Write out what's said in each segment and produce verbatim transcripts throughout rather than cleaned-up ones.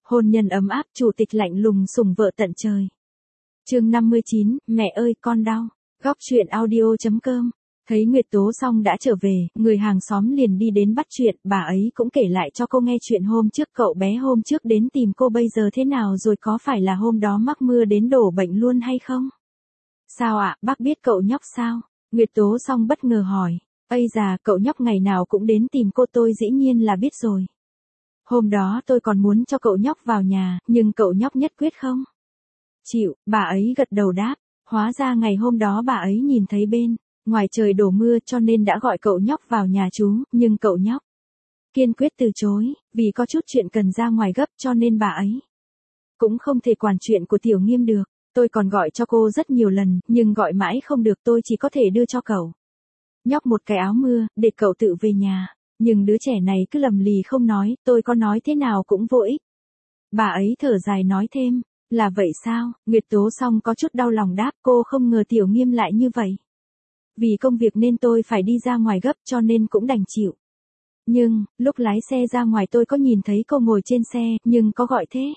Hôn nhân ấm áp, chủ tịch lạnh lùng sủng vợ tận trời. Chương năm mươi chín, mẹ ơi con đau. Góc truyện audio chấm com. Thấy Nguyệt Tố Song đã trở về, người hàng xóm liền đi đến bắt chuyện, bà ấy cũng kể lại cho cô nghe chuyện hôm trước cậu bé hôm trước đến tìm cô bây giờ thế nào rồi, có phải là hôm đó mắc mưa đến đổ bệnh luôn hay không? Sao ạ, bác biết cậu nhóc sao? Nguyệt Tố Song bất ngờ hỏi. Ây già, cậu nhóc ngày nào cũng đến tìm cô, tôi dĩ nhiên là biết rồi. Hôm đó tôi còn muốn cho cậu nhóc vào nhà, nhưng cậu nhóc nhất quyết không chịu, bà ấy gật đầu đáp. Hóa ra ngày hôm đó bà ấy nhìn thấy bên ngoài trời đổ mưa cho nên đã gọi cậu nhóc vào nhà chú, nhưng cậu nhóc kiên quyết từ chối, vì có chút chuyện cần ra ngoài gấp cho nên bà ấy cũng không thể quản chuyện của Tiểu Nghiêm được. Tôi còn gọi cho cô rất nhiều lần, nhưng gọi mãi không được, tôi chỉ có thể đưa cho cậu nhóc một cái áo mưa, để cậu tự về nhà. Nhưng đứa trẻ này cứ lầm lì không nói, tôi có nói thế nào cũng vô ích. Bà ấy thở dài nói thêm, là vậy sao? Nguyệt Tố Song có chút đau lòng đáp, cô không ngờ Tiểu Nghiêm lại như vậy. Vì công việc nên tôi phải đi ra ngoài gấp cho nên cũng đành chịu. Nhưng, lúc lái xe ra ngoài tôi có nhìn thấy cô ngồi trên xe, nhưng có gọi thế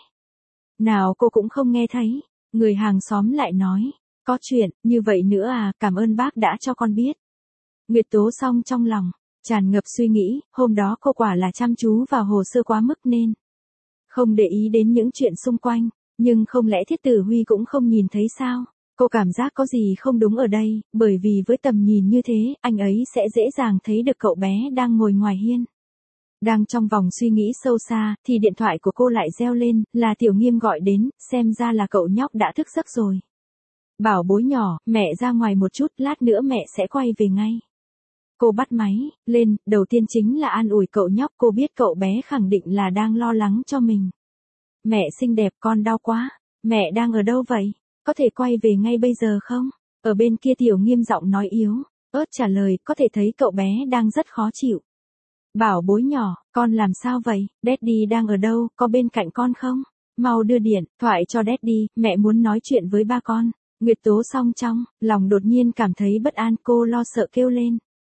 nào cô cũng không nghe thấy. Người hàng xóm lại nói, có chuyện, như vậy nữa à, cảm ơn bác đã cho con biết. Nguyệt Tố Song trong lòng tràn ngập suy nghĩ, hôm đó cô quả là chăm chú vào hồ sơ quá mức nên không để ý đến những chuyện xung quanh, nhưng không lẽ Thiết Tử Huy cũng không nhìn thấy sao? Cô cảm giác có gì không đúng ở đây, bởi vì với tầm nhìn như thế, anh ấy sẽ dễ dàng thấy được cậu bé đang ngồi ngoài hiên. Đang trong vòng suy nghĩ sâu xa, thì điện thoại của cô lại reo lên, là Tiểu Nghiêm gọi đến, xem ra là cậu nhóc đã thức giấc rồi. Bảo bối nhỏ, mẹ ra ngoài một chút, lát nữa mẹ sẽ quay về ngay. Cô bắt máy lên, đầu tiên chính là an ủi cậu nhóc, cô biết cậu bé khẳng định là đang lo lắng cho mình. Mẹ xinh đẹp, con đau quá. Mẹ đang ở đâu vậy? Có thể quay về ngay bây giờ không? Ở bên kia Tiểu Nghiêm giọng nói yếu ớt trả lời, có thể thấy cậu bé đang rất khó chịu. Bảo bối nhỏ, con làm sao vậy? Daddy đang ở đâu, có bên cạnh con không? Mau đưa điện thoại cho Daddy, mẹ muốn nói chuyện với ba con. Nguyệt Tố Song trong lòng đột nhiên cảm thấy bất an, cô lo sợ kêu lên.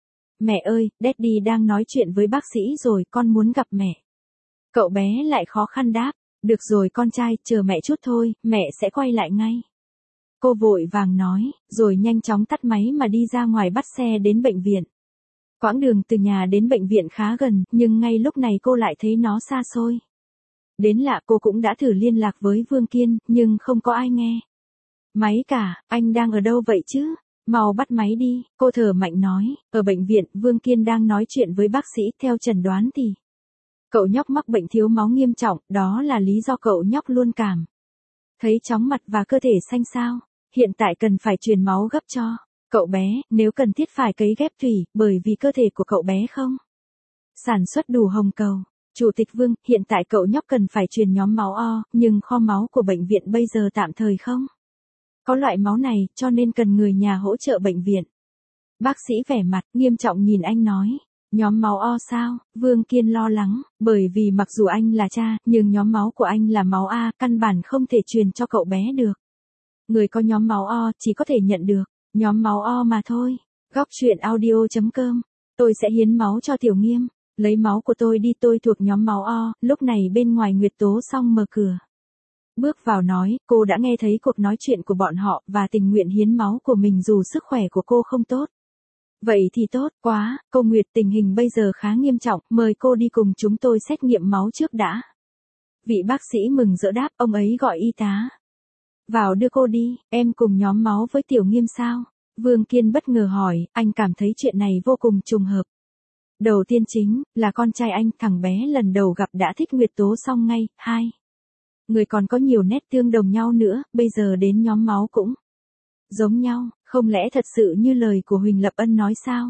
Mẹ ơi, Daddy đang nói chuyện với bác sĩ rồi, con muốn gặp mẹ. Cậu bé lại khó khăn đáp, được rồi con trai, chờ mẹ chút thôi, mẹ sẽ quay lại ngay. Cô vội vàng nói, rồi nhanh chóng tắt máy mà đi ra ngoài bắt xe đến bệnh viện. Quãng đường từ nhà đến bệnh viện khá gần, nhưng ngay lúc này cô lại thấy nó xa xôi. Đến lạ, cô cũng đã thử liên lạc với Vương Kiên, nhưng không có ai nghe máy cả. Anh đang ở đâu vậy chứ? Mau bắt máy đi, cô thở mạnh nói, ở bệnh viện, Vương Kiên đang nói chuyện với bác sĩ, theo chẩn đoán thì cậu nhóc mắc bệnh thiếu máu nghiêm trọng, đó là lý do cậu nhóc luôn cảm thấy chóng mặt và cơ thể xanh xao. Hiện tại cần phải truyền máu gấp cho cậu bé, nếu cần thiết phải cấy ghép thủy, bởi vì cơ thể của cậu bé không sản xuất đủ hồng cầu. Chủ tịch Vương, hiện tại cậu nhóc cần phải truyền nhóm máu O, nhưng kho máu của bệnh viện bây giờ tạm thời không có loại máu này, cho nên cần người nhà hỗ trợ bệnh viện. Bác sĩ vẻ mặt nghiêm trọng nhìn anh nói, nhóm máu O sao? Vương Kiên lo lắng, bởi vì mặc dù anh là cha, nhưng nhóm máu của anh là máu A, căn bản không thể truyền cho cậu bé được. Người có nhóm máu O chỉ có thể nhận được nhóm máu O mà thôi. Góc truyện audio chấm com. Tôi sẽ hiến máu cho Tiểu Nghiêm. Lấy máu của tôi đi, tôi thuộc nhóm máu O. Lúc này bên ngoài Nguyệt Tố Song mở cửa bước vào nói, cô đã nghe thấy cuộc nói chuyện của bọn họ, và tình nguyện hiến máu của mình dù sức khỏe của cô không tốt. Vậy thì tốt quá, cô Nguyệt, tình hình bây giờ khá nghiêm trọng, mời cô đi cùng chúng tôi xét nghiệm máu trước đã. Vị bác sĩ mừng rỡ đáp, ông ấy gọi y tá vào đưa cô đi. Em cùng nhóm máu với Tiểu Nghiêm sao? Vương Kiên bất ngờ hỏi, anh cảm thấy chuyện này vô cùng trùng hợp. Đầu tiên chính là con trai anh, thằng bé lần đầu gặp đã thích Nguyệt Tố Song ngay. Hai người còn có nhiều nét tương đồng nhau nữa, bây giờ đến nhóm máu cũng giống nhau, không lẽ thật sự như lời của Huỳnh Lập Ân nói sao?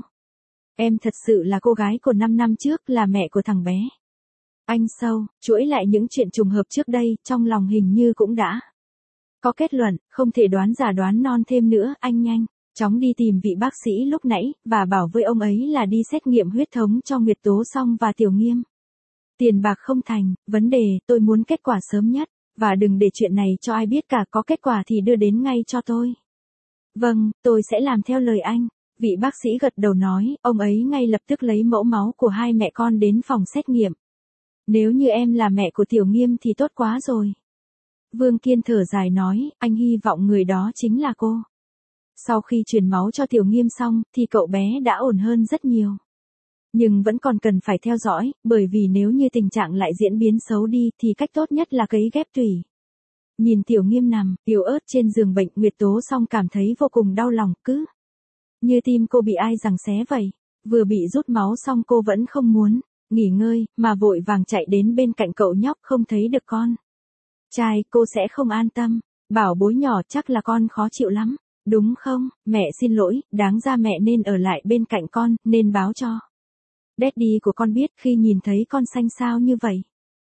Em thật sự là cô gái của năm năm trước, là mẹ của thằng bé. Anh sâu, chuỗi lại những chuyện trùng hợp trước đây, trong lòng hình như cũng đã có kết luận, không thể đoán giả đoán non thêm nữa, anh nhanh chóng đi tìm vị bác sĩ lúc nãy, và bảo với ông ấy là đi xét nghiệm huyết thống cho Nguyệt Tố Song và Tiểu Nghiêm. Tiền bạc không thành vấn đề, tôi muốn kết quả sớm nhất, và đừng để chuyện này cho ai biết cả, có kết quả thì đưa đến ngay cho tôi. Vâng, tôi sẽ làm theo lời anh. Vị bác sĩ gật đầu nói, ông ấy ngay lập tức lấy mẫu máu của hai mẹ con đến phòng xét nghiệm. Nếu như em là mẹ của Tiểu Nghiêm thì tốt quá rồi. Vương Kiên thở dài nói, anh hy vọng người đó chính là cô. Sau khi truyền máu cho Tiểu Nghiêm xong, thì cậu bé đã ổn hơn rất nhiều. Nhưng vẫn còn cần phải theo dõi, bởi vì nếu như tình trạng lại diễn biến xấu đi thì cách tốt nhất là cấy ghép tủy. Nhìn Tiểu Nghiêm nằm, yếu ớt trên giường bệnh, Nguyệt Tố Song cảm thấy vô cùng đau lòng, cứ như tim cô bị ai giằng xé vậy. Vừa bị rút máu xong cô vẫn không muốn nghỉ ngơi, mà vội vàng chạy đến bên cạnh cậu nhóc, không thấy được con trai, cô sẽ không an tâm. Bảo bối nhỏ, chắc là con khó chịu lắm, đúng không? Mẹ xin lỗi, đáng ra mẹ nên ở lại bên cạnh con, nên báo cho Daddy của con biết khi nhìn thấy con xanh xao như vậy.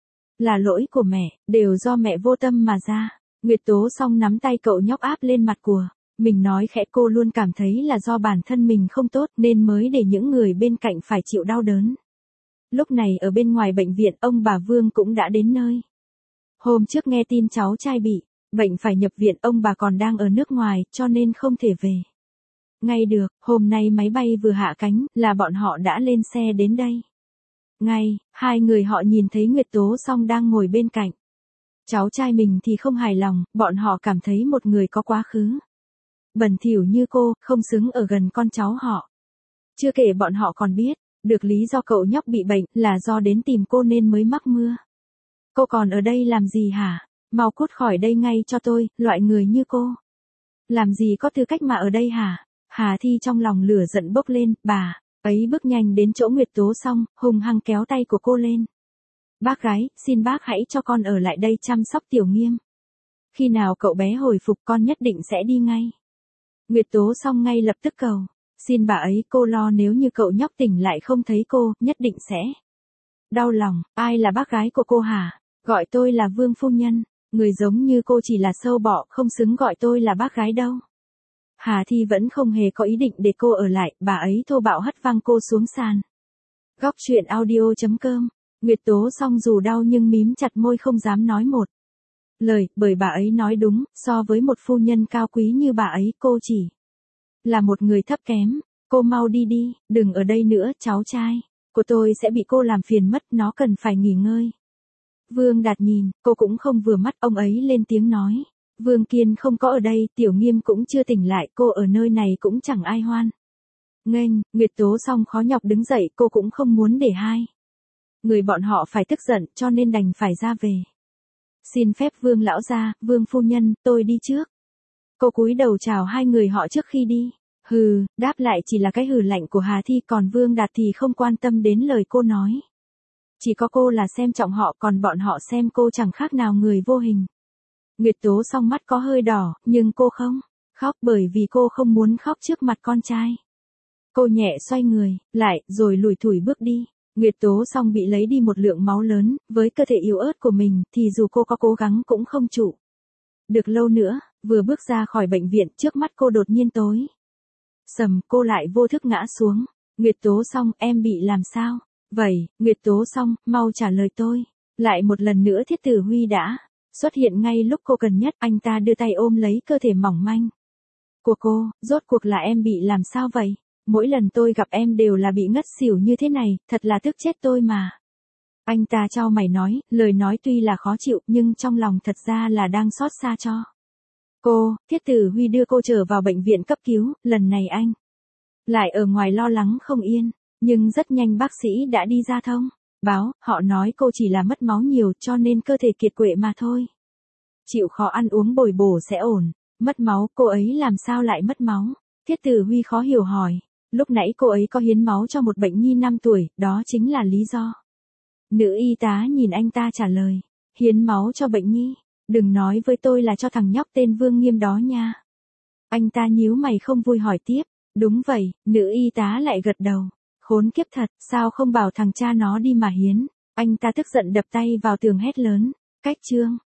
Là lỗi của mẹ, đều do mẹ vô tâm mà ra. Nguyệt Tố Song nắm tay cậu nhóc áp lên mặt của mình nói khẽ, cô luôn cảm thấy là do bản thân mình không tốt nên mới để những người bên cạnh phải chịu đau đớn. Lúc này ở bên ngoài bệnh viện, ông bà Vương cũng đã đến nơi. Hôm trước nghe tin cháu trai bị bệnh phải nhập viện, ông bà còn đang ở nước ngoài cho nên không thể về ngay được. Hôm nay máy bay vừa hạ cánh là bọn họ đã lên xe đến đây. Ngay, hai người họ nhìn thấy Nguyệt Tố Song đang ngồi bên cạnh cháu trai mình thì không hài lòng, bọn họ cảm thấy một người có quá khứ bẩn thỉu như cô, không xứng ở gần con cháu họ. Chưa kể bọn họ còn biết được lý do cậu nhóc bị bệnh là do đến tìm cô nên mới mắc mưa. Cô còn ở đây làm gì hả? Mau cút khỏi đây ngay cho tôi, loại người như cô làm gì có tư cách mà ở đây hả? Hà Thi trong lòng lửa giận bốc lên, bà ấy bước nhanh đến chỗ Nguyệt Tố Song, hung hăng kéo tay của cô lên. Bác gái, xin bác hãy cho con ở lại đây chăm sóc Tiểu Nghiêm. Khi nào cậu bé hồi phục con nhất định sẽ đi ngay. Nguyệt Tố Song ngay lập tức cầu xin bà ấy, cô lo nếu như cậu nhóc tỉnh lại không thấy cô, nhất định sẽ đau lòng. Ai là bác gái của cô hả? Gọi tôi là Vương phu nhân, người giống như cô chỉ là sâu bọ, không xứng gọi tôi là bác gái đâu. Hà Thi vẫn không hề có ý định để cô ở lại, bà ấy thô bạo hất văng cô xuống sàn. Góc truyện audio chấm com. Nguyệt Tố Song dù đau nhưng mím chặt môi không dám nói một lời, bởi bà ấy nói đúng, so với một phu nhân cao quý như bà ấy, cô chỉ là một người thấp kém. Cô mau đi đi, đừng ở đây nữa, cháu trai của tôi sẽ bị cô làm phiền mất, nó cần phải nghỉ ngơi. Vương Đạt nhìn, cô cũng không vừa mắt, ông ấy lên tiếng nói. Vương Kiên không có ở đây, Tiểu Nghiêm cũng chưa tỉnh lại, cô ở nơi này cũng chẳng ai hoan nghênh. Nguyệt Tố Song khó nhọc đứng dậy, cô cũng không muốn để hai người bọn họ phải tức giận, cho nên đành phải ra về. Xin phép Vương lão gia, Vương phu nhân, tôi đi trước. Cô cúi đầu chào hai người họ trước khi đi. Hừ, đáp lại chỉ là cái hừ lạnh của Hà Thi, còn Vương Đạt thì không quan tâm đến lời cô nói. Chỉ có cô là xem trọng họ, còn bọn họ xem cô chẳng khác nào người vô hình. Nguyệt Tố Song mắt có hơi đỏ, nhưng cô không khóc bởi vì cô không muốn khóc trước mặt con trai. Cô nhẹ xoay người lại, rồi lủi thủi bước đi. Nguyệt Tố Song bị lấy đi một lượng máu lớn, với cơ thể yếu ớt của mình, thì dù cô có cố gắng cũng không trụ được lâu nữa. Vừa bước ra khỏi bệnh viện, trước mắt cô đột nhiên tối sầm, cô lại vô thức ngã xuống. Nguyệt Tố Song, em bị làm sao vậy? Nguyệt Tố Song, mau trả lời tôi. Lại một lần nữa Thiết Tử Huy đã xuất hiện ngay lúc cô cần nhất, anh ta đưa tay ôm lấy cơ thể mỏng manh của cô. Rốt cuộc là em bị làm sao vậy? Mỗi lần tôi gặp em đều là bị ngất xỉu như thế này, thật là tức chết tôi mà. Anh ta chau mày nói, lời nói tuy là khó chịu, nhưng trong lòng thật ra là đang xót xa cho cô. Thiết Tử Huy đưa cô trở vào bệnh viện cấp cứu, lần này anh lại ở ngoài lo lắng không yên, nhưng rất nhanh bác sĩ đã đi ra thông báo, họ nói cô chỉ là mất máu nhiều cho nên cơ thể kiệt quệ mà thôi. Chịu khó ăn uống bồi bổ sẽ ổn. Mất máu, cô ấy làm sao lại mất máu? Thiết Tử Huy khó hiểu hỏi. Lúc nãy cô ấy có hiến máu cho một bệnh nhi năm tuổi, đó chính là lý do. Nữ y tá nhìn anh ta trả lời. Hiến máu cho bệnh nhi? Đừng nói với tôi là cho thằng nhóc tên Vương Nghiêm đó nha. Anh ta nhíu mày không vui hỏi tiếp. Đúng vậy, nữ y tá lại gật đầu. Khốn kiếp thật, sao không bảo thằng cha nó đi mà hiến? Anh ta tức giận đập tay vào tường hét lớn. Cách chương.